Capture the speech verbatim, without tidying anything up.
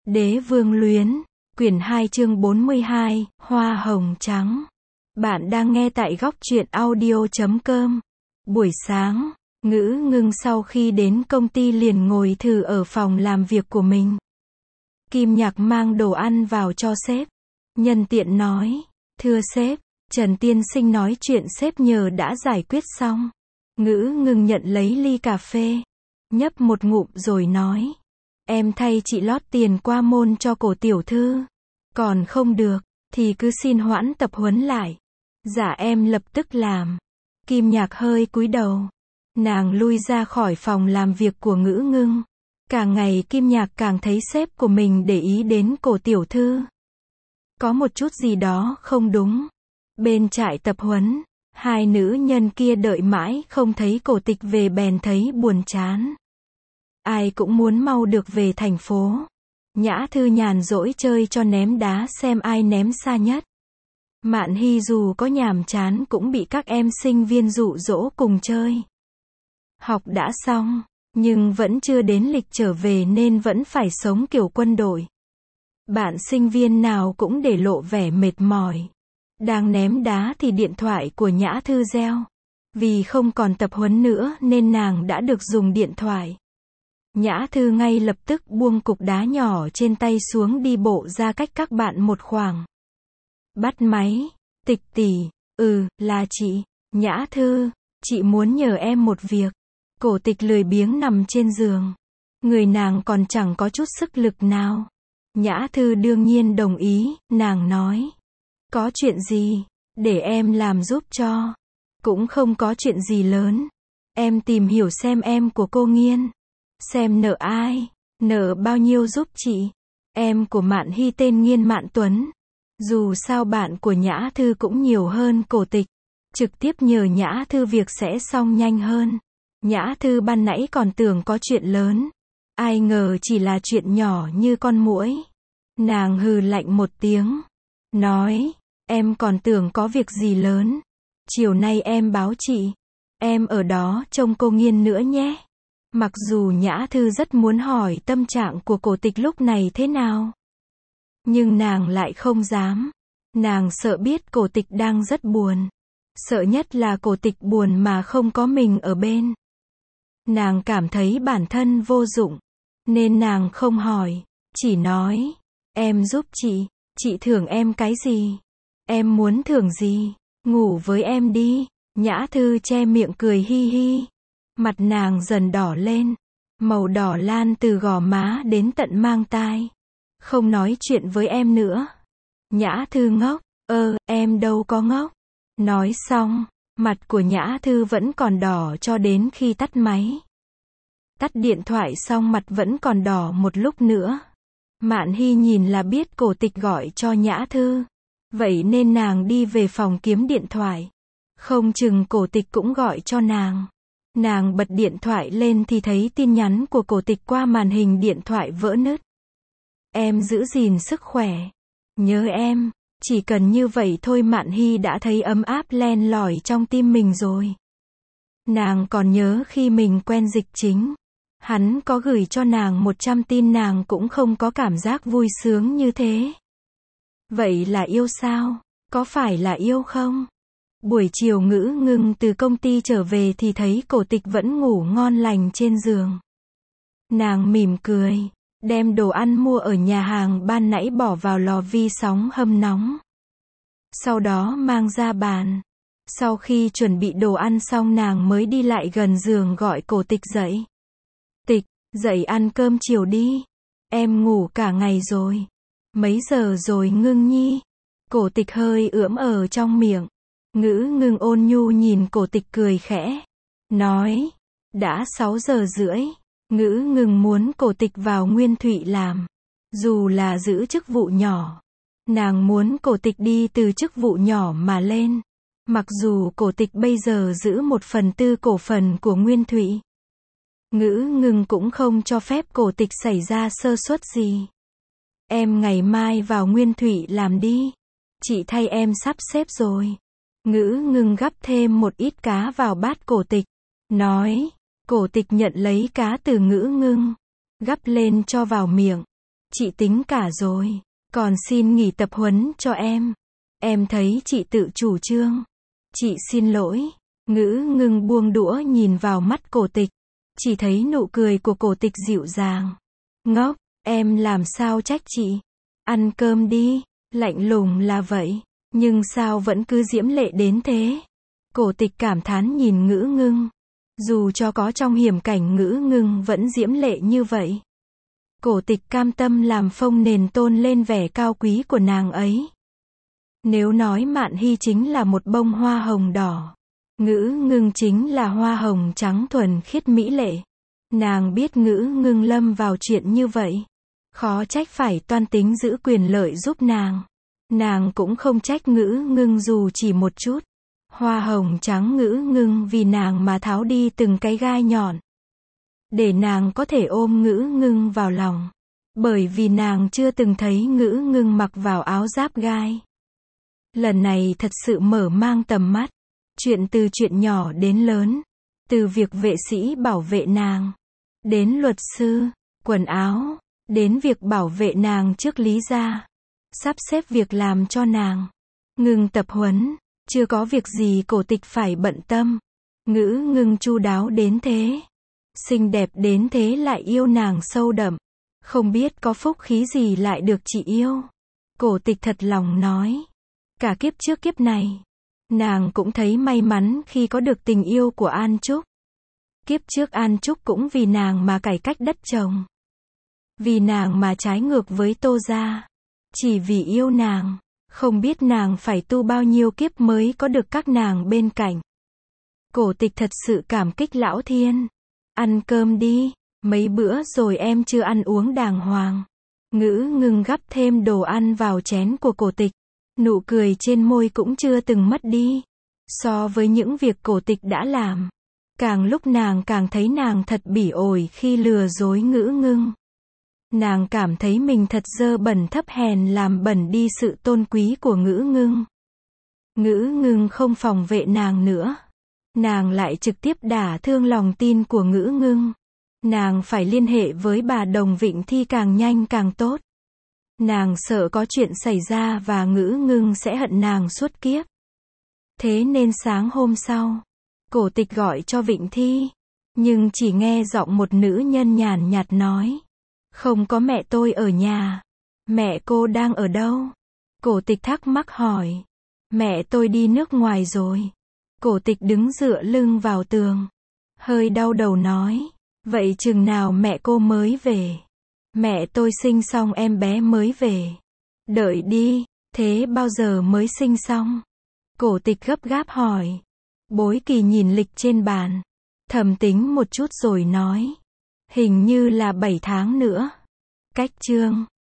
Đế vương luyến, quyển hai chương bốn mươi hai, Hoa hồng trắng. Bạn đang nghe tại góc truyện audio chấm com. Buổi sáng, Ngữ Ngưng sau khi đến công ty liền ngồi thử ở phòng làm việc của mình. Kim Nhạc mang đồ ăn vào cho sếp. Nhân tiện nói, thưa sếp, Trần tiên sinh nói chuyện sếp nhờ đã giải quyết xong. Ngữ Ngưng nhận lấy ly cà phê, nhấp một ngụm rồi nói, em thay chị lót tiền qua môn cho cổ tiểu thư. Còn không được, thì cứ xin hoãn tập huấn lại. Dạ em lập tức làm. Kim Nhạc hơi cúi đầu. Nàng lui ra khỏi phòng làm việc của Ngữ Ngưng. Càng ngày Kim Nhạc càng thấy sếp của mình để ý đến cổ tiểu thư. Có một chút gì đó không đúng. Bên trại tập huấn, hai nữ nhân kia đợi mãi không thấy cổ tịch về bèn thấy buồn chán. Ai cũng muốn mau được về thành phố. Nhã Thư nhàn rỗi chơi cho ném đá xem ai ném xa nhất. Mạn Hy dù có nhàm chán cũng bị các em sinh viên dụ dỗ cùng chơi. Học đã xong, nhưng vẫn chưa đến lịch trở về nên vẫn phải sống kiểu quân đội. Bạn sinh viên nào cũng để lộ vẻ mệt mỏi. Đang ném đá thì điện thoại của Nhã Thư reo. Vì không còn tập huấn nữa nên nàng đã được dùng điện thoại. Nhã Thư ngay lập tức buông cục đá nhỏ trên tay xuống đi bộ ra cách các bạn một khoảng. Bắt máy, Tịch tỷ, ừ, là chị. Nhã Thư, chị muốn nhờ em một việc. Cổ Tịch lười biếng nằm trên giường. Người nàng còn chẳng có chút sức lực nào. Nhã Thư đương nhiên đồng ý, nàng nói. Có chuyện gì, để em làm giúp cho. Cũng không có chuyện gì lớn. Em tìm hiểu xem em của cô Nghiên. Xem nợ ai, nợ bao nhiêu giúp chị. Em của Mạn Hy tên Nghiên Mạn Tuấn. Dù sao bạn của Nhã Thư cũng nhiều hơn Cổ Tịch. Trực tiếp nhờ Nhã Thư việc sẽ xong nhanh hơn. Nhã Thư ban nãy còn tưởng có chuyện lớn. Ai ngờ chỉ là chuyện nhỏ như con muỗi. Nàng hừ lạnh một tiếng. Nói, em còn tưởng có việc gì lớn. Chiều nay em báo chị. Em ở đó trông cô Nghiên nữa nhé. Mặc dù Nhã Thư rất muốn hỏi tâm trạng của Cổ Tịch lúc này thế nào. Nhưng nàng lại không dám. Nàng sợ biết Cổ Tịch đang rất buồn. Sợ nhất là Cổ Tịch buồn mà không có mình ở bên. Nàng cảm thấy bản thân vô dụng. Nên nàng không hỏi. Chỉ nói. Em giúp chị. Chị thưởng em cái gì? Em muốn thưởng gì? Ngủ với em đi. Nhã Thư che miệng cười hi hi. Mặt nàng dần đỏ lên. Màu đỏ lan từ gò má đến tận mang tai. Không nói chuyện với em nữa. Nhã Thư ngốc. Ơ, em đâu có ngốc. Nói xong, mặt của Nhã Thư vẫn còn đỏ cho đến khi tắt máy. Tắt điện thoại xong mặt vẫn còn đỏ một lúc nữa. Mạn Hy nhìn là biết Cổ Tịch gọi cho Nhã Thư. Vậy nên nàng đi về phòng kiếm điện thoại. Không chừng Cổ Tịch cũng gọi cho nàng. Nàng bật điện thoại lên thì thấy tin nhắn của Cổ Tịch qua màn hình điện thoại vỡ nứt. Em giữ gìn sức khỏe. Nhớ em. Chỉ cần như vậy thôi Mạn Hy đã thấy ấm áp len lỏi trong tim mình rồi. Nàng còn nhớ khi mình quen Dịch Chính. Hắn có gửi cho nàng một trăm tin nàng cũng không có cảm giác vui sướng như thế. Vậy là yêu sao? Có phải là yêu không? Buổi chiều Ngữ Ngưng từ công ty trở về thì thấy Cổ Tịch vẫn ngủ ngon lành trên giường. Nàng mỉm cười, đem đồ ăn mua ở nhà hàng ban nãy bỏ vào lò vi sóng hâm nóng. Sau đó mang ra bàn. Sau khi chuẩn bị đồ ăn xong nàng mới đi lại gần giường gọi Cổ Tịch dậy. Tịch, dậy ăn cơm chiều đi. Em ngủ cả ngày rồi. Mấy giờ rồi Ngưng nhi? Cổ Tịch hơi ưỡm ở trong miệng. Ngữ Ngưng ôn nhu nhìn Cổ Tịch cười khẽ. Nói, đã sáu giờ rưỡi. Ngữ Ngưng muốn Cổ Tịch vào Nguyên Thụy làm. Dù là giữ chức vụ nhỏ. Nàng muốn Cổ Tịch đi từ chức vụ nhỏ mà lên. Mặc dù Cổ Tịch bây giờ giữ một phần tư cổ phần của Nguyên Thụy. Ngữ Ngưng cũng không cho phép Cổ Tịch xảy ra sơ suất gì. Em ngày mai vào Nguyên Thụy làm đi. Chị thay em sắp xếp rồi. Ngữ Ngưng gắp thêm một ít cá vào bát Cổ Tịch. Nói. Cổ Tịch nhận lấy cá từ Ngữ Ngưng. Gắp lên cho vào miệng. chị tính cả rồi, còn xin nghỉ tập huấn cho em. Em thấy chị tự chủ trương. Chị xin lỗi. Ngữ ngưng buông đũa nhìn vào mắt Cổ Tịch. Chỉ thấy nụ cười của Cổ Tịch dịu dàng. Ngốc, em làm sao trách chị. Ăn cơm đi. Lạnh lùng là vậy, nhưng sao vẫn cứ diễm lệ đến thế. Cổ Tịch cảm thán nhìn Ngữ ngưng. Dù cho có trong hiểm cảnh, Ngữ ngưng vẫn diễm lệ như vậy. Cổ Tịch cam tâm làm phông nền tôn lên vẻ cao quý của nàng ấy. Nếu nói Mạn Hy chính là một bông hoa hồng đỏ, Ngữ ngưng chính là hoa hồng trắng thuần khiết mỹ lệ. Nàng biết Ngữ ngưng lâm vào chuyện như vậy, khó trách phải toan tính giữ quyền lợi giúp nàng. Nàng cũng không trách Ngữ ngưng dù chỉ một chút. Hoa hồng trắng Ngữ ngưng vì nàng mà tháo đi từng cái gai nhọn, để nàng có thể ôm Ngữ ngưng vào lòng. Bởi vì nàng chưa từng thấy Ngữ ngưng mặc vào áo giáp gai. Lần này thật sự mở mang tầm mắt. Chuyện từ chuyện nhỏ đến lớn. Từ việc vệ sĩ bảo vệ nàng, đến luật sư, quần áo, đến việc bảo vệ nàng trước Lý gia, sắp xếp việc làm cho nàng, ngừng tập huấn, chưa có việc gì Cổ Tịch phải bận tâm. Ngữ ngưng chu đáo đến thế, xinh đẹp đến thế lại yêu nàng sâu đậm. Không biết có phúc khí gì lại được chị yêu. Cổ Tịch thật lòng nói. Cả kiếp trước kiếp này, nàng cũng thấy may mắn khi có được tình yêu của An Trúc. Kiếp trước An Trúc cũng vì nàng mà cải cách đất trồng. Vì nàng mà trái ngược với Tô gia. Chỉ vì yêu nàng, không biết nàng phải tu bao nhiêu kiếp mới có được các nàng bên cạnh. Cổ Tịch thật sự cảm kích lão thiên. Ăn cơm đi, mấy bữa rồi em chưa ăn uống đàng hoàng. Ngữ ngưng gắp thêm đồ ăn vào chén của Cổ Tịch. Nụ cười trên môi cũng chưa từng mất đi. So với những việc Cổ Tịch đã làm, càng lúc nàng càng thấy nàng thật bỉ ổi khi lừa dối Ngữ ngưng. Nàng cảm thấy mình thật dơ bẩn thấp hèn, làm bẩn đi sự tôn quý của Ngữ ngưng. Ngữ ngưng không phòng vệ nàng nữa. Nàng lại trực tiếp đả thương lòng tin của Ngữ ngưng. Nàng phải liên hệ với bà Đồng Vịnh Thi càng nhanh càng tốt. Nàng sợ có chuyện xảy ra và Ngữ ngưng sẽ hận nàng suốt kiếp. Thế nên sáng hôm sau, Cổ Tịch gọi cho Vịnh Thi, nhưng chỉ nghe giọng một nữ nhân nhàn nhạt nói. Không có mẹ tôi ở nhà. Mẹ cô đang ở đâu? Cổ Tịch thắc mắc hỏi. Mẹ tôi đi nước ngoài rồi. Cổ Tịch đứng dựa lưng vào tường, hơi đau đầu nói. Vậy chừng nào mẹ cô mới về? Mẹ tôi sinh xong em bé mới về. Đợi đi, thế bao giờ mới sinh xong? Cổ Tịch gấp gáp hỏi. Bối Kỳ nhìn lịch trên bàn, thầm tính một chút rồi nói. Hình như là bảy tháng nữa. Cách chương